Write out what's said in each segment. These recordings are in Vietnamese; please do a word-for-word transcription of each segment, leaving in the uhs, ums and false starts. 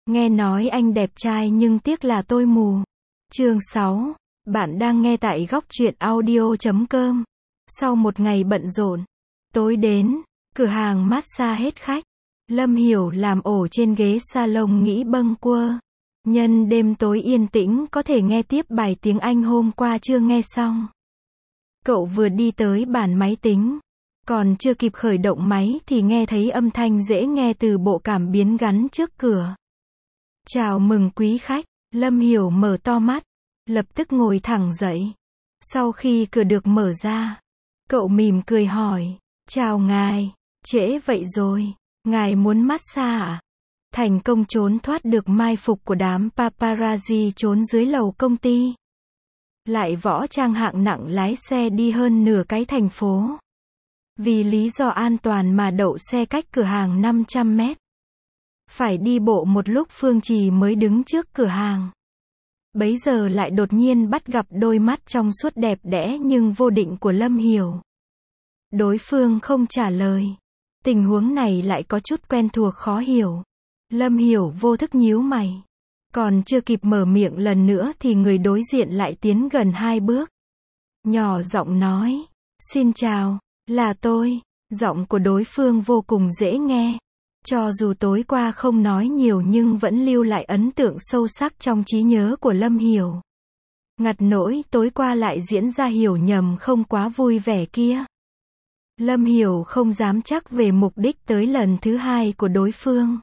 Nghe nói anh đẹp trai nhưng tiếc là tôi mù. Chương sáu. Bạn đang nghe tại góc truyện audio chấm com. Sau một ngày bận rộn, tối đến, cửa hàng massage hết khách. Lâm Hiểu làm ổ trên ghế salon nghĩ bâng quơ. Nhân đêm tối yên tĩnh có thể nghe tiếp bài tiếng Anh hôm qua chưa nghe xong. Cậu vừa đi tới bàn máy tính, còn chưa kịp khởi động máy thì nghe thấy âm thanh dễ nghe từ bộ cảm biến gắn trước cửa. Chào mừng quý khách. Lâm Hiểu mở to mắt, lập tức ngồi thẳng dậy. Sau khi cửa được mở ra, cậu mỉm cười hỏi, chào ngài, trễ vậy rồi, ngài muốn massage à? Thành công trốn thoát được mai phục của đám paparazzi trốn dưới lầu công ty. Lại võ trang hạng nặng lái xe đi hơn nửa cái thành phố. Vì lý do an toàn mà đậu xe cách cửa hàng năm trăm mét. Phải đi bộ một lúc Phương Trì mới đứng trước cửa hàng. Bấy giờ lại đột nhiên bắt gặp đôi mắt trong suốt đẹp đẽ nhưng vô định của Lâm Hiểu. Đối phương không trả lời. Tình huống này lại có chút quen thuộc khó hiểu. Lâm Hiểu vô thức nhíu mày. Còn chưa kịp mở miệng lần nữa thì người đối diện lại tiến gần hai bước. Nhỏ giọng nói, xin chào, là tôi. Giọng của đối phương vô cùng dễ nghe. Cho dù tối qua không nói nhiều nhưng vẫn lưu lại ấn tượng sâu sắc trong trí nhớ của Lâm Hiểu. Ngặt nỗi tối qua lại diễn ra hiểu nhầm không quá vui vẻ kia. Lâm Hiểu không dám chắc về mục đích tới lần thứ hai của đối phương.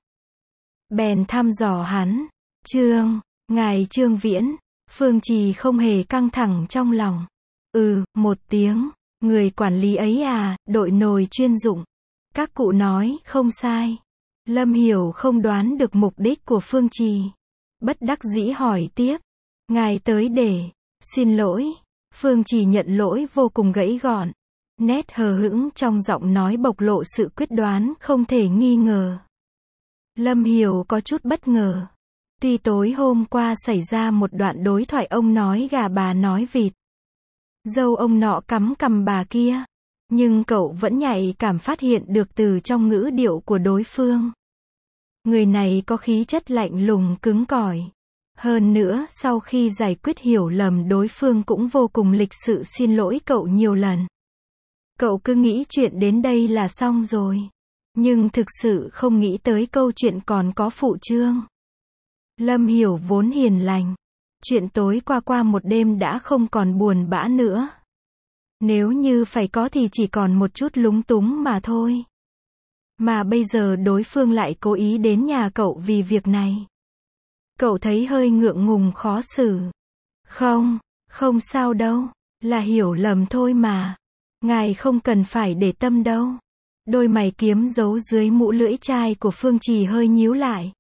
Bèn thăm dò hắn. Trương, ngài Trương Viễn. Phương Trì không hề căng thẳng trong lòng. Ừ, một tiếng. Người quản lý ấy à, đội nồi chuyên dụng. Các cụ nói, không sai. Lâm Hiểu không đoán được mục đích của Phương Trì. Bất đắc dĩ hỏi tiếp. Ngài tới để, xin lỗi. Phương Trì nhận lỗi vô cùng gãy gọn. Nét hờ hững trong giọng nói bộc lộ sự quyết đoán không thể nghi ngờ. Lâm Hiểu có chút bất ngờ. Tuy tối hôm qua xảy ra một đoạn đối thoại ông nói gà bà nói vịt. Dâu ông nọ cắm cằm bà kia. Nhưng cậu vẫn nhạy cảm phát hiện được từ trong ngữ điệu của đối phương. Người này có khí chất lạnh lùng cứng cỏi. Hơn nữa sau khi giải quyết hiểu lầm đối phương cũng vô cùng lịch sự xin lỗi cậu nhiều lần. Cậu cứ nghĩ chuyện đến đây là xong rồi. Nhưng thực sự không nghĩ tới câu chuyện còn có phụ chương. Lâm Hiểu vốn hiền lành. Chuyện tối qua qua một đêm đã không còn buồn bã nữa. Nếu như phải có thì chỉ còn một chút lúng túng mà thôi. Mà bây giờ đối phương lại cố ý đến nhà cậu vì việc này. Cậu thấy hơi ngượng ngùng khó xử. Không, không sao đâu. Là hiểu lầm thôi mà. Ngài không cần phải để tâm đâu. Đôi mày kiếm giấu dưới mũ lưỡi chai của Phương Trì hơi nhíu lại.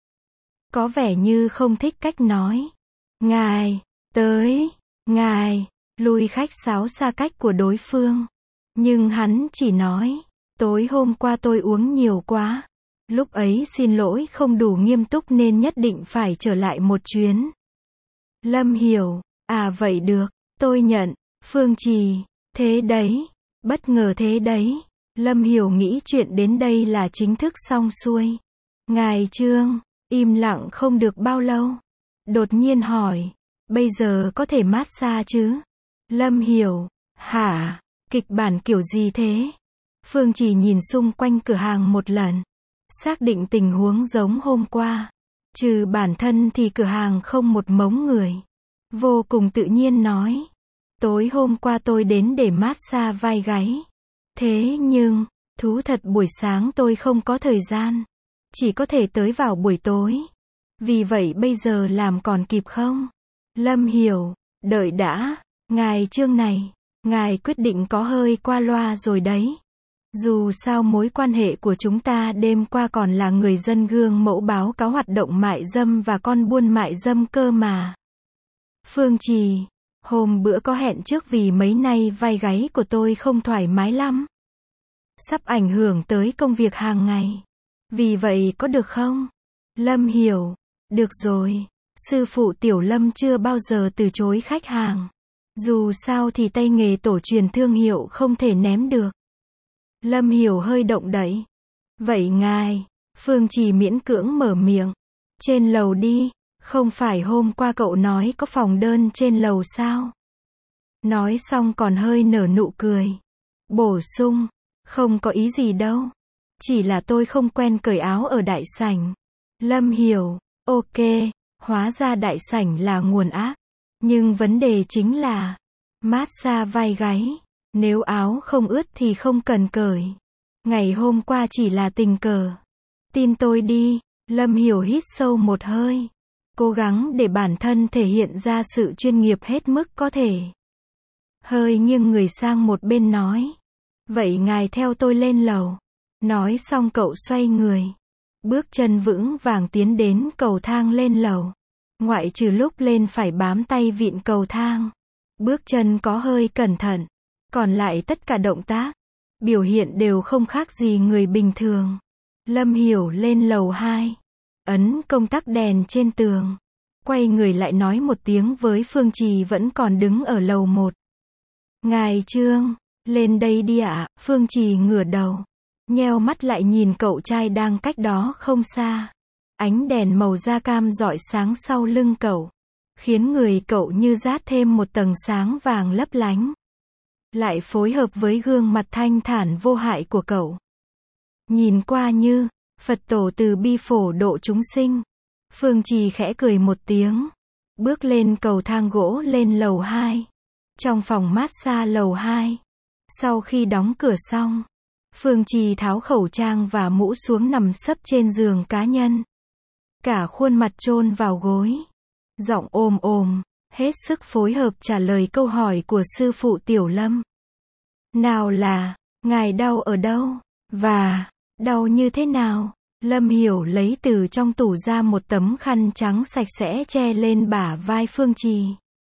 Có vẻ như không thích cách nói. Ngài, tới, ngài, lui khách sáo xa cách của đối phương. Nhưng hắn chỉ nói, tối hôm qua tôi uống nhiều quá. Lúc ấy xin lỗi không đủ nghiêm túc nên nhất định phải trở lại một chuyến. Lâm Hiểu, à vậy được, tôi nhận. Phương Trì, thế đấy, bất ngờ thế đấy. Lâm Hiểu nghĩ chuyện đến đây là chính thức xong xuôi. Ngài Trương, im lặng không được bao lâu. Đột nhiên hỏi, bây giờ có thể massage chứ? Lâm Hiểu, hả? Kịch bản kiểu gì thế? Phương Trì nhìn xung quanh cửa hàng một lần. Xác định tình huống giống hôm qua. Trừ bản thân thì cửa hàng không một mống người. Vô cùng tự nhiên nói. Tối hôm qua tôi đến để massage vai gáy. Thế nhưng, thú thật buổi sáng tôi không có thời gian. Chỉ có thể tới vào buổi tối. Vì vậy bây giờ làm còn kịp không? Lâm Hiểu, đợi đã. Ngài Trương này, ngài quyết định có hơi qua loa rồi đấy. Dù sao mối quan hệ của chúng ta đêm qua còn là người dân gương mẫu báo cáo hoạt động mại dâm và con buôn mại dâm cơ mà. Phương Trì, hôm bữa có hẹn trước vì mấy nay vai gáy của tôi không thoải mái lắm. Sắp ảnh hưởng tới công việc hàng ngày. Vì vậy có được không? Lâm Hiểu, được rồi. Sư phụ Tiểu Lâm chưa bao giờ từ chối khách hàng. Dù sao thì tay nghề tổ truyền thương hiệu không thể ném được. Lâm Hiểu hơi động đậy. Vậy ngài, Phương Trì miễn cưỡng mở miệng. Trên lầu đi, không phải hôm qua cậu nói có phòng đơn trên lầu sao? Nói xong còn hơi nở nụ cười. Bổ sung, không có ý gì đâu. Chỉ là tôi không quen cởi áo ở đại sảnh. Lâm hiểu, ok, hóa ra đại sảnh là nguồn ác. Nhưng vấn đề chính là, mát xa vai gáy. Nếu áo không ướt thì không cần cởi. Ngày hôm qua chỉ là tình cờ. Tin tôi đi, Lâm hiểu hít sâu một hơi. Cố gắng để bản thân thể hiện ra sự chuyên nghiệp hết mức có thể. Hơi nghiêng người sang một bên nói. Vậy ngài theo tôi lên lầu. Nói xong cậu xoay người. Bước chân vững vàng tiến đến cầu thang lên lầu. Ngoại trừ lúc lên phải bám tay vịn cầu thang. Bước chân có hơi cẩn thận. Còn lại tất cả động tác, biểu hiện đều không khác gì người bình thường. Lâm hiểu lên lầu hai. Ấn công tắc đèn trên tường. Quay người lại nói một tiếng với Phương Trì vẫn còn đứng ở lầu một. Ngài Trương, lên đây đi ạ. À? Phương Trì ngửa đầu. Nheo mắt lại nhìn cậu trai đang cách đó không xa. Ánh đèn màu da cam rọi sáng sau lưng cậu. Khiến người cậu như rát thêm một tầng sáng vàng lấp lánh. Lại phối hợp với gương mặt thanh thản vô hại của cậu. Nhìn qua như, Phật tổ từ bi phổ độ chúng sinh. Phương Trì khẽ cười một tiếng. Bước lên cầu thang gỗ lên lầu hai. Trong phòng massage lầu hai. Sau khi đóng cửa xong, Phương Trì tháo khẩu trang và mũ xuống nằm sấp trên giường cá nhân. Cả khuôn mặt chôn vào gối. Giọng ồm ồm, hết sức phối hợp trả lời câu hỏi của sư phụ Tiểu Lâm. Nào là, ngài đau ở đâu? Và, đau như thế nào? Lâm hiểu lấy từ trong tủ ra một tấm khăn trắng sạch sẽ che lên bả vai Phương Trì.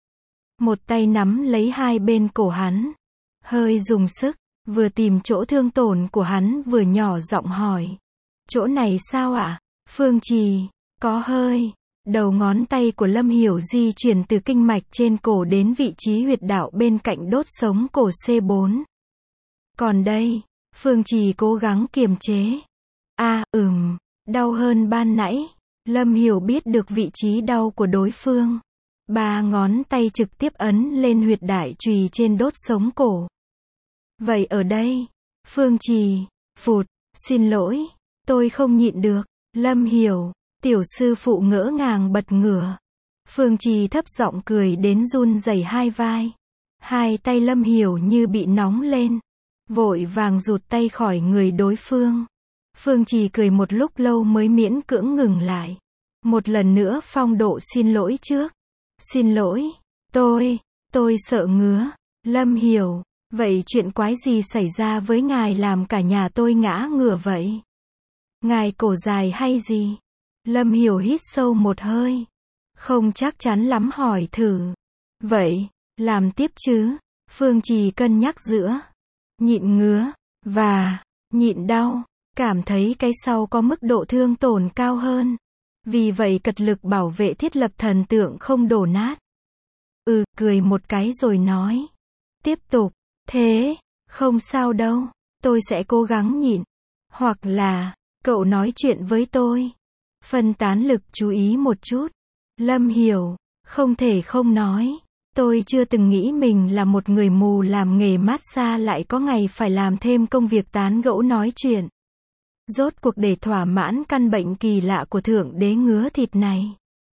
Một tay nắm lấy hai bên cổ hắn. Hơi dùng sức, vừa tìm chỗ thương tổn của hắn vừa nhỏ giọng hỏi. Chỗ này sao ạ? À? Phương Trì, có hơi. Đầu ngón tay của Lâm hiểu di chuyển từ kinh mạch trên cổ đến vị trí huyệt đạo bên cạnh đốt sống cổ xê bốn. Còn đây, Phương Trì cố gắng kiềm chế. À, ừm, đau hơn ban nãy. Lâm hiểu biết được vị trí đau của đối phương. Ba ngón tay trực tiếp ấn lên huyệt đại chùy trên đốt sống cổ. Vậy ở đây, Phương Trì, phụt, xin lỗi, tôi không nhịn được. Lâm hiểu, tiểu sư phụ ngỡ ngàng bật ngửa. Phương Trì thấp giọng cười đến run rẩy hai vai. Hai tay Lâm hiểu như bị nóng lên. Vội vàng rụt tay khỏi người đối phương. Phương Trì cười một lúc lâu mới miễn cưỡng ngừng lại. Một lần nữa phong độ xin lỗi trước. Xin lỗi, tôi, tôi sợ ngứa. Lâm hiểu, vậy chuyện quái gì xảy ra với ngài làm cả nhà tôi ngã ngửa vậy? Ngài cổ dài hay gì? Lâm hiểu hít sâu một hơi. Không chắc chắn lắm hỏi thử. Vậy, làm tiếp chứ? Phương Trì cân nhắc giữa nhịn ngứa và nhịn đau. Cảm thấy cái sau có mức độ thương tổn cao hơn. Vì vậy cật lực bảo vệ thiết lập thần tượng không đổ nát. Ừ, cười một cái rồi nói. Tiếp tục, thế, không sao đâu, tôi sẽ cố gắng nhịn. Hoặc là, cậu nói chuyện với tôi. Phân tán lực chú ý một chút. Lâm hiểu, không thể không nói. Tôi chưa từng nghĩ mình là một người mù làm nghề massage lại có ngày phải làm thêm công việc tán gẫu nói chuyện. Rốt cuộc để thỏa mãn căn bệnh kỳ lạ của thượng đế ngứa thịt này.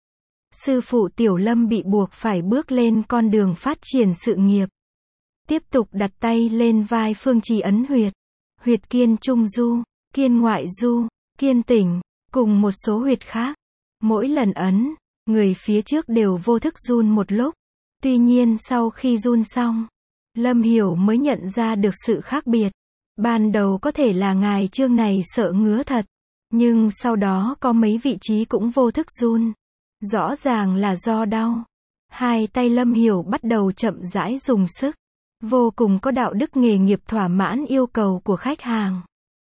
Sư phụ Tiểu Lâm bị buộc phải bước lên con đường phát triển sự nghiệp. Tiếp tục đặt tay lên vai Phương Trì ấn huyệt. Huyệt kiên trung du, kiên ngoại du, kiên tỉnh, cùng một số huyệt khác. Mỗi lần ấn, người phía trước đều vô thức run một lúc. Tuy nhiên sau khi run xong, Lâm hiểu mới nhận ra được sự khác biệt. Ban đầu có thể là ngài Trương này sợ ngứa thật. Nhưng sau đó có mấy vị trí cũng vô thức run. Rõ ràng là do đau. Hai tay Lâm hiểu bắt đầu chậm rãi dùng sức. Vô cùng có đạo đức nghề nghiệp thỏa mãn yêu cầu của khách hàng.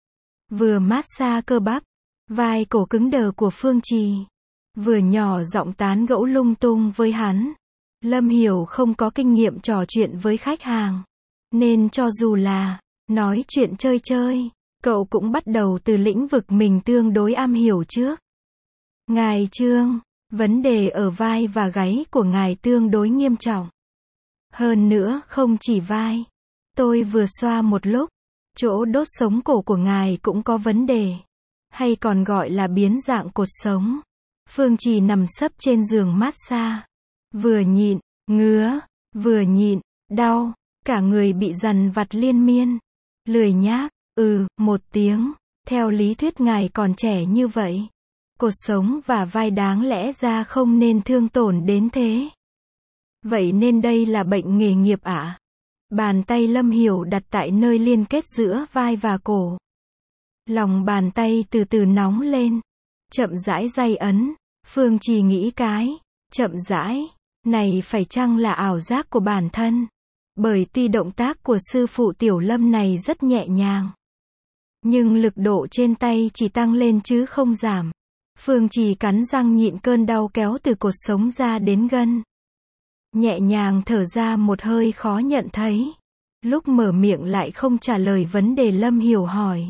Vừa massage cơ bắp, vai cổ cứng đờ của Phương Trì. Vừa nhỏ giọng tán gẫu lung tung với hắn. Lâm hiểu không có kinh nghiệm trò chuyện với khách hàng. Nên cho dù là nói chuyện chơi chơi, cậu cũng bắt đầu từ lĩnh vực mình tương đối am hiểu trước. Ngài Trương, vấn đề ở vai và gáy của ngài tương đối nghiêm trọng. Hơn nữa không chỉ vai. Tôi vừa xoa một lúc, chỗ đốt sống cổ của ngài cũng có vấn đề. Hay còn gọi là biến dạng cột sống. Phương Trì nằm sấp trên giường massage. Vừa nhịn, ngứa, vừa nhịn, đau, cả người bị dằn vặt liên miên. Lười nhác, ừ, một tiếng. Theo lý thuyết ngài còn trẻ như vậy. Cột sống và vai đáng lẽ ra không nên thương tổn đến thế. Vậy nên đây là bệnh nghề nghiệp ạ? À? Bàn tay Lâm Hiểu đặt tại nơi liên kết giữa vai và cổ. Lòng bàn tay từ từ nóng lên. Chậm rãi day ấn. Phương Trì nghĩ cái. Chậm rãi. Này phải chăng là ảo giác của bản thân? Bởi tuy động tác của sư phụ Tiểu Lâm này rất nhẹ nhàng. Nhưng lực độ trên tay chỉ tăng lên chứ không giảm. Phương Trì cắn răng nhịn cơn đau kéo từ cột sống ra đến gân. Nhẹ nhàng thở ra một hơi khó nhận thấy. Lúc mở miệng lại không trả lời vấn đề Lâm Hiểu hỏi.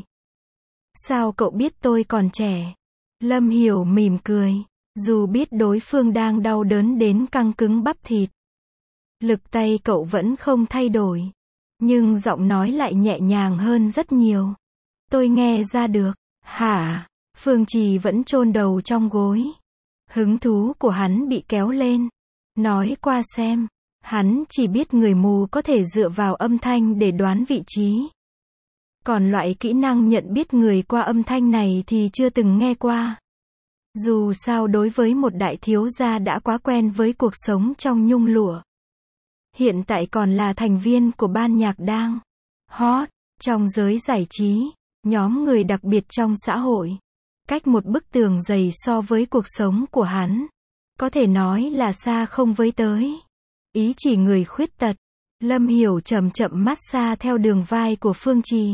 Sao cậu biết tôi còn trẻ? Lâm Hiểu mỉm cười. Dù biết đối phương đang đau đớn đến căng cứng bắp thịt. Lực tay cậu vẫn không thay đổi. Nhưng giọng nói lại nhẹ nhàng hơn rất nhiều. Tôi nghe ra được. Hả? Phương Trì vẫn chôn đầu trong gối. Hứng thú của hắn bị kéo lên. Nói qua xem. Hắn chỉ biết người mù có thể dựa vào âm thanh để đoán vị trí. Còn loại kỹ năng nhận biết người qua âm thanh này thì chưa từng nghe qua. Dù sao đối với một đại thiếu gia đã quá quen với cuộc sống trong nhung lụa. Hiện tại còn là thành viên của ban nhạc đang hot trong giới giải trí, nhóm người đặc biệt trong xã hội. Cách một bức tường dày so với cuộc sống của hắn. Có thể nói là xa không với tới. Ý chỉ người khuyết tật. Lâm Hiểu chậm chậm massage theo đường vai của Phương Trì.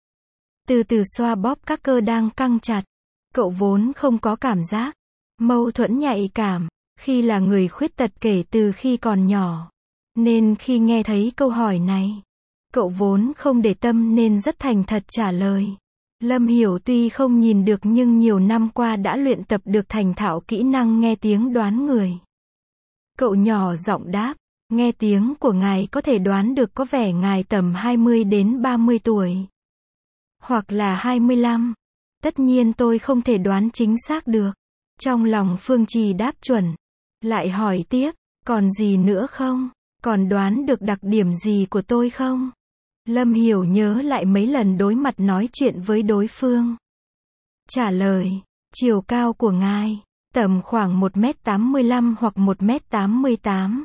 Từ từ xoa bóp các cơ đang căng chặt. Cậu vốn không có cảm giác mâu thuẫn nhạy cảm khi là người khuyết tật kể từ khi còn nhỏ. Nên khi nghe thấy câu hỏi này, cậu vốn không để tâm nên rất thành thật trả lời. Lâm Hiểu tuy không nhìn được nhưng nhiều năm qua đã luyện tập được thành thạo kỹ năng nghe tiếng đoán người. Cậu nhỏ giọng đáp, nghe tiếng của ngài có thể đoán được có vẻ ngài tầm hai mươi đến ba mươi tuổi. Hoặc là hai mươi lăm. Tất nhiên tôi không thể đoán chính xác được. Trong lòng Phương Trì đáp chuẩn. Lại hỏi tiếp, còn gì nữa không? Còn đoán được đặc điểm gì của tôi không? Lâm Hiểu nhớ lại mấy lần đối mặt nói chuyện với đối phương. Trả lời, chiều cao của ngài, tầm khoảng một mét tám mươi lăm hoặc một mét tám mươi tám.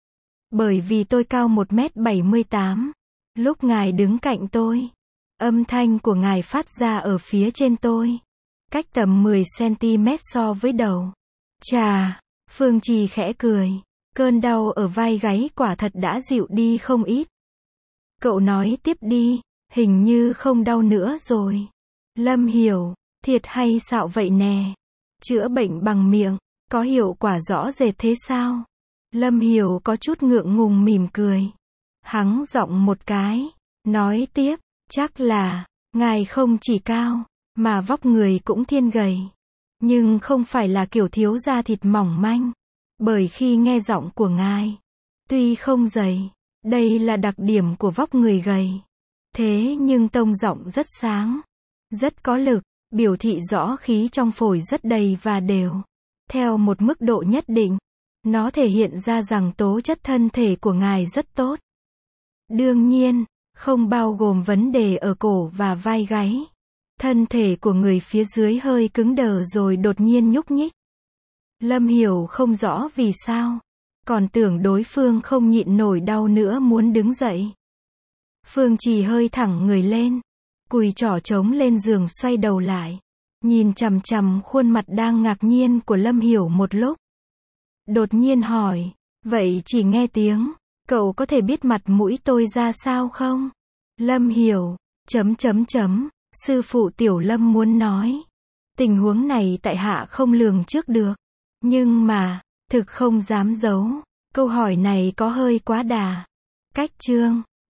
Bởi vì tôi cao một mét bảy mươi tám. Lúc ngài đứng cạnh tôi, âm thanh của ngài phát ra ở phía trên tôi. Cách tầm mười xăng ti mét so với đầu. Chà, Phương Trì khẽ cười. Cơn đau ở vai gáy quả thật đã dịu đi không ít. Cậu nói tiếp đi, hình như không đau nữa rồi. Lâm Hiểu, thiệt hay xạo vậy nè. Chữa bệnh bằng miệng, có hiệu quả rõ rệt thế sao? Lâm Hiểu có chút ngượng ngùng mỉm cười. Hắng giọng một cái, nói tiếp, chắc là, ngài không chỉ cao, mà vóc người cũng thiên gầy. Nhưng không phải là kiểu thiếu da thịt mỏng manh. Bởi khi nghe giọng của ngài, tuy không dày, đây là đặc điểm của vóc người gầy. Thế nhưng tông giọng rất sáng, rất có lực, biểu thị rõ khí trong phổi rất đầy và đều. Theo một mức độ nhất định, nó thể hiện ra rằng tố chất thân thể của ngài rất tốt. Đương nhiên, không bao gồm vấn đề ở cổ và vai gáy. Thân thể của người phía dưới hơi cứng đờ rồi đột nhiên nhúc nhích. Lâm Hiểu không rõ vì sao, còn tưởng đối phương không nhịn nổi đau nữa muốn đứng dậy. Phương Trì hơi thẳng người lên, cùi trỏ trống lên giường xoay đầu lại, nhìn chằm chằm khuôn mặt đang ngạc nhiên của Lâm Hiểu một lúc. Đột nhiên hỏi, vậy chỉ nghe tiếng, cậu có thể biết mặt mũi tôi ra sao không? Lâm Hiểu, chấm chấm chấm, sư phụ Tiểu Lâm muốn nói. Tình huống này tại hạ không lường trước được. Nhưng mà, thực không dám giấu, câu hỏi này có hơi quá đà. Cách chương